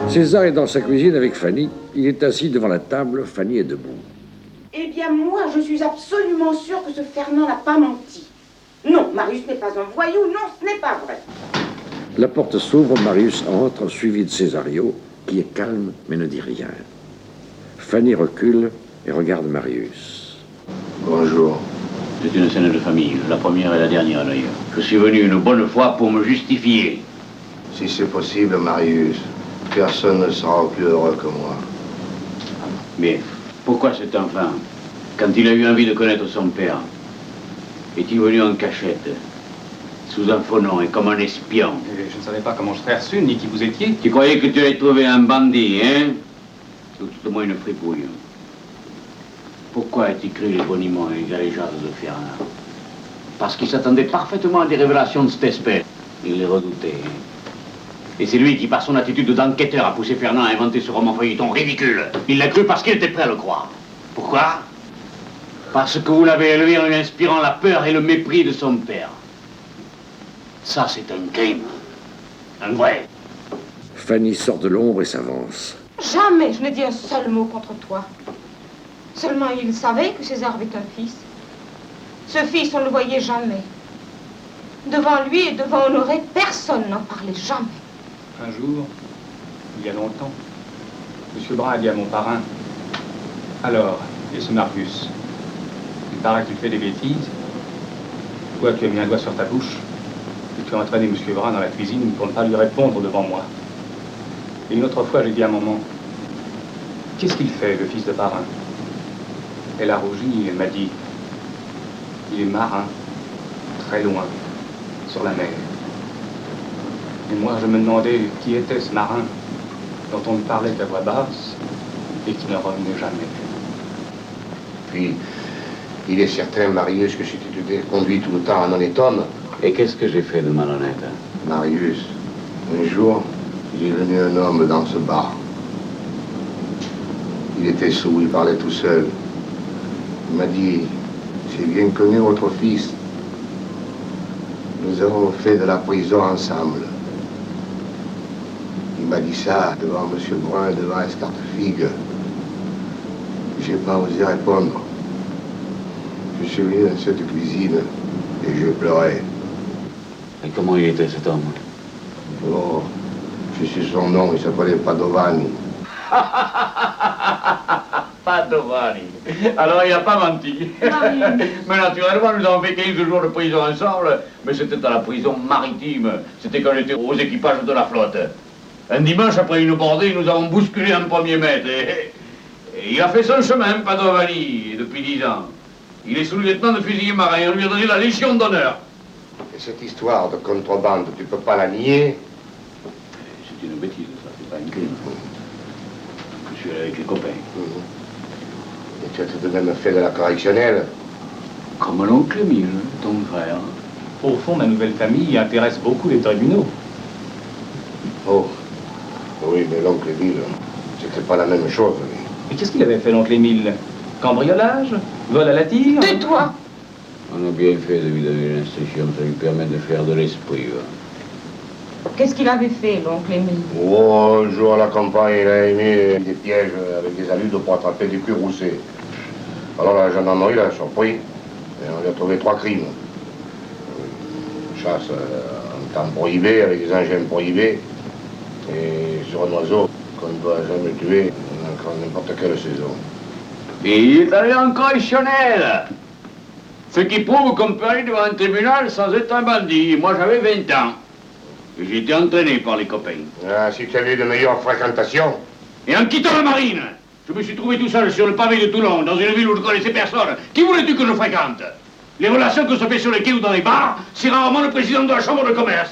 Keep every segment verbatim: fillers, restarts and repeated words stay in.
César est dans sa cuisine avec Fanny. Il est assis devant la table. Fanny est debout. Eh bien, moi, je suis absolument sûre que ce Fernand n'a pas menti. Non, Marius n'est pas un voyou. Non, ce n'est pas vrai. La porte s'ouvre. Marius entre, suivi de Césario, qui est calme mais ne dit rien. Fanny recule et regarde Marius. Bonjour. C'est une scène de famille, la première et la dernière d'ailleurs. Je suis venu une bonne fois pour me justifier. Si c'est possible, Marius, personne ne sera plus heureux que moi. Mais pourquoi cet enfant, quand il a eu envie de connaître son père, est-il venu en cachette, sous un faux nom et comme un espion? Je ne savais pas comment je serais reçu, ni qui vous étiez. Tu croyais que tu allais trouver un bandit, hein? Ou tout au moins une fripouille. Pourquoi a-t-il cru les boniments et les galéjades de Fernand? Parce qu'il s'attendait parfaitement à des révélations de cette espèce. Il les redoutait. Hein? Et c'est lui qui, par son attitude d'enquêteur, a poussé Fernand à inventer ce roman feuilleton ridicule. Il l'a cru parce qu'il était prêt à le croire. Pourquoi? Parce que vous l'avez élevé en lui inspirant la peur et le mépris de son père. Ça, c'est un crime. Un vrai. Fanny sort de l'ombre et s'avance. Jamais je n'ai dit un seul mot contre toi. Seulement, il savait que César avait un fils. Ce fils, on ne le voyait jamais. Devant lui et devant Honoré, personne n'en parlait jamais. Un jour, il y a longtemps, Monsieur Brun a dit à mon parrain, « Alors, et ce Marius, il paraît qu'il fait des bêtises. Toi, tu as mis un doigt sur ta bouche et tu as entraîné Monsieur Brun dans la cuisine pour ne pas lui répondre devant moi. Et une autre fois, j'ai dit à maman, « Qu'est-ce qu'il fait, le fils de parrain ?» Elle a rougi et elle m'a dit, « Il est marin, très loin, sur la mer. » Et moi, je me demandais qui était ce marin dont on ne parlait qu'à voix basse et qui ne revenait jamais. Puis, il est certain, Marius, que si tu t'étais conduit tout le temps en honnête homme... Et qu'est-ce que j'ai fait de malhonnête? Marius, un jour, il est venu un homme dans ce bar. Il était sourd, il parlait tout seul. Il m'a dit, j'ai bien connu votre fils. Nous avons fait de la prison ensemble. Il m'a dit ça devant Monsieur Brun, devant Escartefigue. J'ai pas osé répondre. Je suis venu dans cette cuisine et je pleurais. Et comment il était cet homme? Oh, je sais son nom, il s'appelait Padovani. Padovani. Alors il n'a pas menti. Mais naturellement, nous avons fait quinze jours de prison ensemble, mais c'était à la prison maritime. C'était quand j'étais aux équipages de la flotte. Un dimanche, après une bordée, nous avons bousculé un premier maître. Et, et il a fait son chemin, Padovani, depuis dix ans. Il est sous-lieutenant de fusilier marin. On lui a donné la Légion d'honneur. Et cette histoire de contrebande, tu peux pas la nier? C'est une bêtise, ça, c'est pas un crime. Je suis allé avec les copains. Mmh. Et tu as tout de même fait de la correctionnelle? Comme l'oncle Émile, ton frère. Au fond, ma nouvelle famille intéresse beaucoup les tribunaux. Oh, oui, mais l'oncle Émile, c'était pas la même chose. Lui. Et qu'est-ce qu'il avait fait, l'oncle Émile? Cambriolage? Vol à la tire? Tais-toi! On a bien fait de lui donner l'instruction, ça lui permet de faire de l'esprit. Qu'est-ce qu'il avait fait, l'oncle Émile? Oh, un jour à la campagne, il a émis des pièges avec des aludes pour attraper des cuirassés. Alors la gendarmerie l'a surpris et on lui a trouvé trois crimes. Chasse en temps prohibé, avec des engins prohibés, et sur un oiseau qu'on ne doit jamais tuer dans n'importe quelle saison. Et il est allé en correctionnel. Ce qui prouve qu'on peut aller devant un tribunal sans être un bandit. Moi, j'avais vingt ans. Et j'ai été entraîné par les copains. Ah, si tu avais de meilleures fréquentations. Et en quittant la marine, je me suis trouvé tout seul sur le pavé de Toulon, dans une ville où je ne connaissais personne. Qui voulais-tu que je fréquente? Les relations que se fait sur les quais ou dans les bars, c'est rarement le président de la chambre de commerce.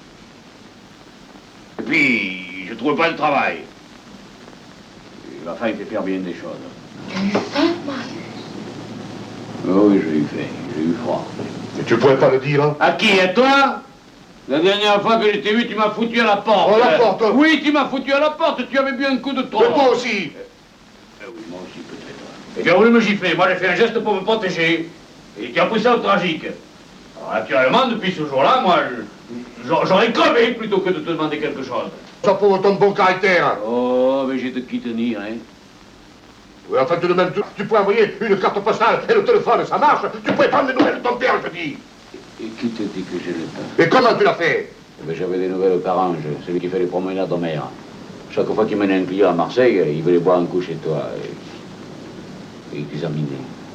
Et puis, je ne trouvais pas de travail. Et la faim fait faire bien des choses. Tu as eu faim, Marius? Oh oui, j'ai eu faim, j'ai eu froid. Mais tu pourrais pas le dire, hein? À qui? À toi? La dernière fois que je t'ai vu, tu m'as foutu à la porte. Oh, la porte? Oui, tu m'as foutu à la porte, tu avais bu un coup de trop. Mais toi aussi? Eh oui, moi aussi peut-être. Et tu as voulu me gifler, moi j'ai fait un geste pour me protéger. Et tu as pris ça au tragique. Alors naturellement, depuis ce jour-là, moi, j'aurais crevé plutôt que de te demander quelque chose. Ça prouve ton bon caractère. Oh, mais j'ai de qui tenir, hein. Oui, enfin, tout de même, tu, tu peux envoyer une carte postale et le téléphone, ça marche. Tu peux prendre des nouvelles de ton père, je dis. Et, et qui te dit que je l'ai pas? Et comment tu l'as fait? Eh ben, j'avais des nouvelles au Carange, celui qui fait les promenades en mer. Chaque fois qu'il menait un client à Marseille, il voulait boire un coup chez toi. Et, et il t'examinait.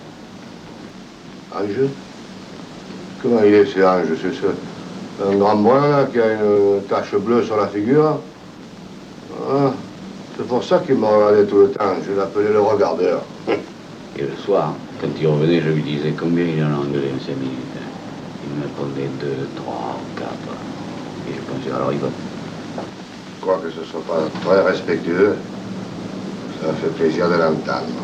Ange? Comment il est, ce Ange? C'est ce, un grand brun, là, qui a une tache bleue sur la figure. Ah, c'est pour ça qu'il m'a regardé tout le temps. Je l'appelais le regardeur. Et le soir, quand il revenait, je lui disais combien il en a engueulé en cinq minutes. Il me répondait deux, trois, quatre. Et je pensais, alors il va. Je crois que ce ne soit pas très respectueux. Ça me fait plaisir de l'entendre.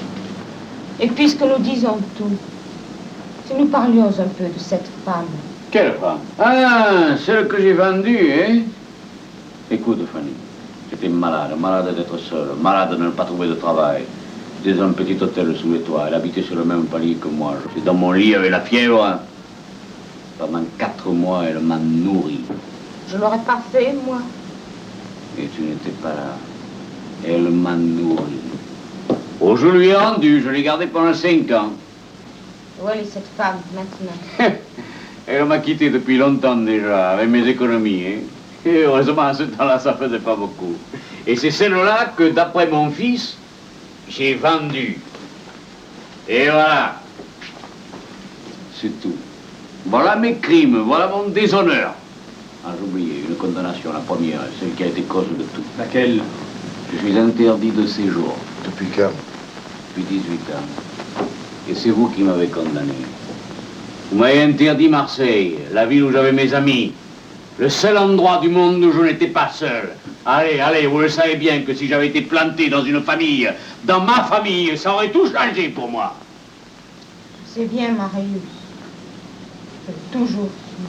Et puisque nous disons tout, si nous parlions un peu de cette femme. Quelle femme? Ah, celle que j'ai vendue, hein? Écoute, Fanny, j'étais malade, malade d'être seule, malade de ne pas trouver de travail. Dans un petit hôtel sous les toits, elle habitait sur le même palier que moi. J'étais dans mon lit avec la fièvre. Pendant quatre mois, elle m'a nourri. Je l'aurais pas fait, moi. Et tu n'étais pas là. Elle m'a nourri. Oh, je lui ai rendu, je l'ai gardée pendant cinq ans. Où elle est cette femme, maintenant? Elle m'a quitté depuis longtemps déjà, avec mes économies, hein. Et heureusement, à ce temps-là, ça faisait pas beaucoup. Et c'est celle-là que, d'après mon fils, j'ai vendue. Et voilà. C'est tout. Voilà mes crimes, voilà mon déshonneur. Ah, j'ai oublié, une condamnation, la première, celle qui a été cause de tout. Laquelle? Je suis interdit de séjour. Depuis quand? Depuis dix-huit ans. Et c'est vous qui m'avez condamné. Vous m'avez interdit Marseille, la ville où j'avais mes amis. Le seul endroit du monde où je n'étais pas seul. Allez, allez, vous le savez bien que si j'avais été planté dans une famille, dans ma famille, ça aurait tout changé pour moi. C'est bien, Marius. C'est toujours.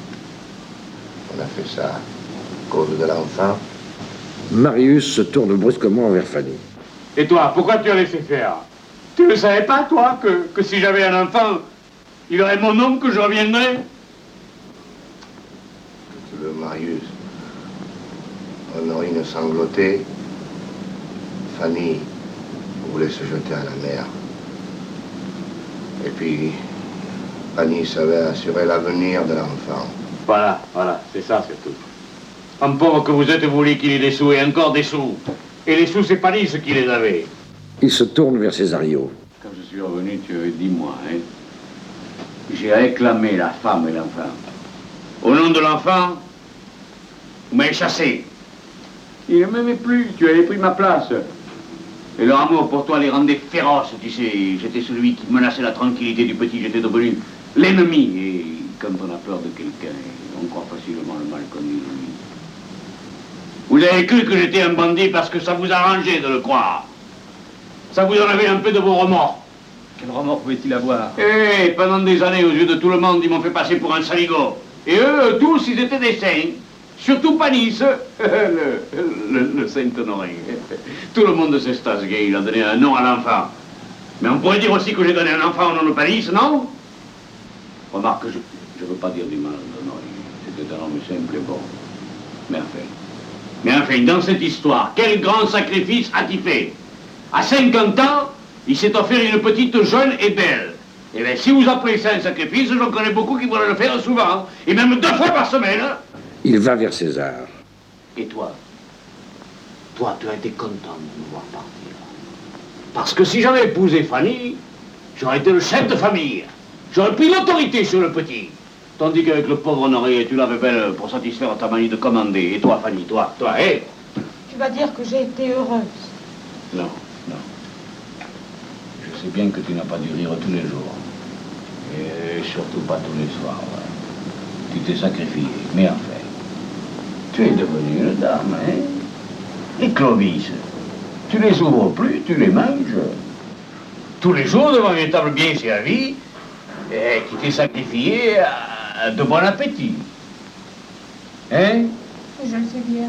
On a fait ça à cause de l'enfant. Marius se tourne brusquement vers Fanny. Et toi, pourquoi tu as laissé faire? Tu ne savais pas, toi, que, que si j'avais un enfant, il aurait mon nom que je reviendrais? Le Marius. Honorine sanglotée. Fanny voulait se jeter à la mer. Et puis, Fanny savait assurer l'avenir de l'enfant. Voilà, voilà, c'est ça, c'est tout. Un pauvre que vous êtes, vous voulez qu'il ait des sous, et encore des sous. Et les sous, c'est pas lui ce qui les avait. Il se tourne vers Césario. Quand je suis revenu, tu avais dit moi, hein. J'ai réclamé la femme et l'enfant. Au nom de l'enfant, vous m'avez chassé. Il ne m'aimait plus, tu avais pris ma place. Et leur amour pour toi les rendait féroces, tu sais. J'étais celui qui menaçait la tranquillité du petit, j'étais devenu l'ennemi. Et quand on a peur de quelqu'un, on croit facilement le mal qu'on dit de lui. Vous avez cru que j'étais un bandit parce que ça vous arrangeait de le croire. Ça vous enlevait un peu de vos remords. Quel remords pouvait-il avoir? Eh, pendant des années, aux yeux de tout le monde, ils m'ont fait passer pour un saligot. Et eux, tous, ils étaient des saints. Surtout Panis, le, le, le Saint-Honoré. Tout le monde sait Stasgay, il a donné un nom à l'enfant. Mais on pourrait dire aussi que j'ai donné un enfant au nom de Panis, non? Remarque, je ne veux pas dire du mal d'Honoré. C'était un homme simple et bon. Mais enfin, mais enfin, dans cette histoire, quel grand sacrifice a-t-il fait? À cinquante ans, il s'est offert une petite jeune et belle. Eh bien, si vous appelez ça un sacrifice, j'en connais beaucoup qui voudraient le faire souvent, et même deux fois par semaine. Il va vers César. Et toi? Toi, tu as été content de me voir partir. Parce que si j'avais épousé Fanny, j'aurais été le chef de famille. J'aurais pris l'autorité sur le petit. Tandis qu'avec le pauvre Honoré, tu l'avais belle pour satisfaire ta manie de commander. Et toi, Fanny, toi, toi, hé? Tu vas dire que j'ai été heureuse. Non, non. Je sais bien que tu n'as pas dû rire tous les jours. Et surtout pas tous les soirs. Tu t'es sacrifié, mais enfin, tu es devenue une dame, hein? Les Clovis, tu les ouvres plus, tu les manges. Tous les jours devant une table bien servie, et qui t'est sacrifié à de bon appétit. Hein? Je le sais bien.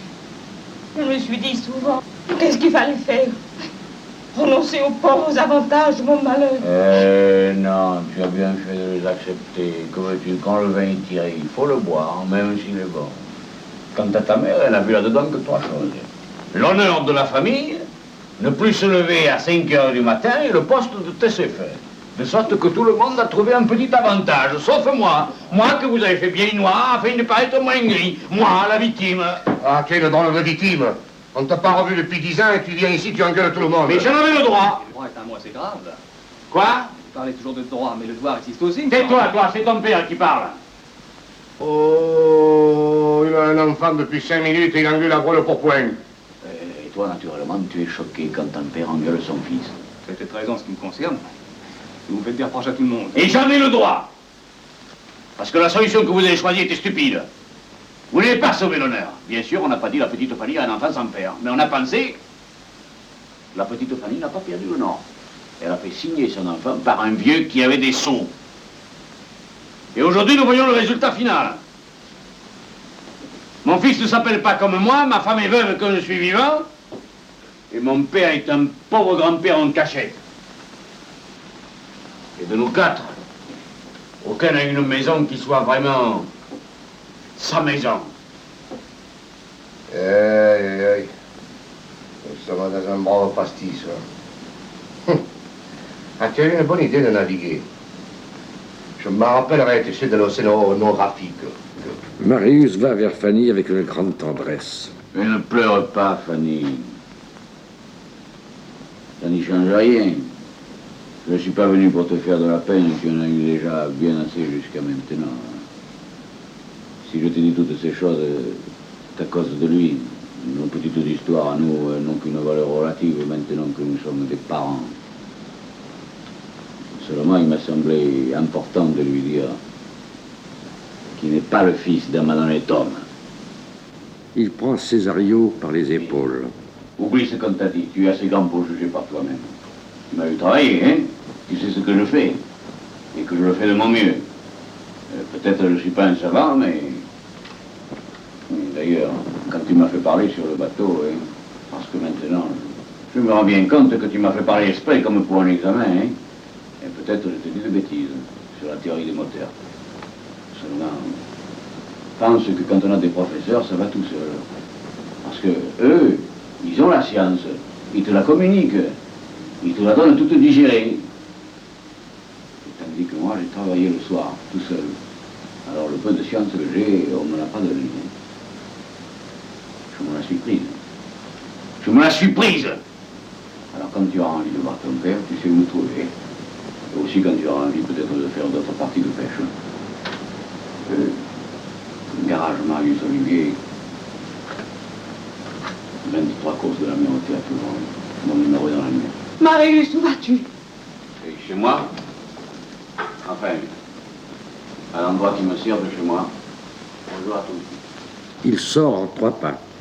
Je me suis dit souvent, qu'est-ce qu'il fallait faire? Renoncer aux pauvres avantages de mon malheur. Euh, non, tu as bien fait de les accepter. Comme tu, quand le vin est tiré, il faut le boire, même s'il est bon. Quant à ta mère, elle a vu là-dedans que trois choses. L'honneur de la famille, ne plus se lever à cinq heures du matin et le poste de T C F. De sorte que tout le monde a trouvé un petit avantage, sauf moi. Moi que vous avez fait bien noir afin de paraître moins gris. Moi, la victime. Ah, quelle drôle de victime. On t'a pas revu depuis dix ans et tu viens ici, tu engueules tout le monde. Mais j'en avais le droit. Le droit est un mot assez grave. Quoi? Vous parlez toujours de droit, mais le devoir existe aussi. Tais-toi, toi, c'est ton père qui parle. Oh, il a un enfant depuis cinq minutes et il engueule à gros le pourpoint. Et toi, naturellement, tu es choqué quand ton père engueule son fils. C'est peut-être raison en ce qui me concerne. Vous me faites des reproches à tout le monde. Et j'en ai le droit. Parce que la solution que vous avez choisie était stupide. Vous n'avez pas sauvé l'honneur. Bien sûr, on n'a pas dit la petite Fanny a un enfant sans père. Mais on a pensé... La petite Fanny n'a pas perdu le nord. Elle a fait signer son enfant par un vieux qui avait des sous. Et aujourd'hui, nous voyons le résultat final. Mon fils ne s'appelle pas comme moi, ma femme est veuve quand je suis vivant, et mon père est un pauvre grand-père en cachette. Et de nous quatre, aucun n'a une maison qui soit vraiment sa maison. Aïe, aïe, aïe. Ça va dans un brave pastis, ça. Ah, tu as eu une bonne idée de naviguer. Je me rappellerai, tu sais, de l'océanographique. Marius va vers Fanny avec une grande tendresse. Mais ne pleure pas, Fanny. Ça n'y change rien. Je ne suis pas venu pour te faire de la peine, tu en as eu déjà bien assez jusqu'à maintenant. Si je te dis toutes ces choses, c'est à cause de lui. Nos petites histoires à nous n'ont qu'une valeur relative maintenant que nous sommes des parents. Seulement, il m'a semblé important de lui dire qu'il n'est pas le fils d'un malhonnête homme. Il prend Césario par les épaules. Oublie ce qu'on t'a dit, tu es assez grand pour juger par toi-même. Tu m'as vu travailler, hein? Tu sais ce que je fais, et que je le fais de mon mieux. Euh, Peut-être que je ne suis pas un savant, mais... D'ailleurs, quand tu m'as fait parler sur le bateau, hein, parce que maintenant, je me rends bien compte que tu m'as fait parler exprès comme pour un examen, hein? Et peut-être je te dis des bêtises sur la théorie des moteurs. Seulement, pense que quand on a des professeurs, ça va tout seul. Parce que eux, ils ont la science, ils te la communiquent, ils te la donnent toute digérée. Tandis que moi, j'ai travaillé le soir, tout seul. Alors le peu de science que j'ai, on ne me l'a pas donné. Je me la suis prise. Je me la suis prise. Alors quand tu auras envie de voir ton père, tu sais où me trouver. Et aussi quand tu auras envie peut-être de faire d'autres parties de pêche. Euh, garage Marius Olivier, vingt-trois courses de la mer au théâtre, mon numéro est dans la mer. Marius, où vas-tu? Et chez moi, enfin, à l'endroit qui me sert de chez moi. Bonjour à tous. Il sort en trois pas.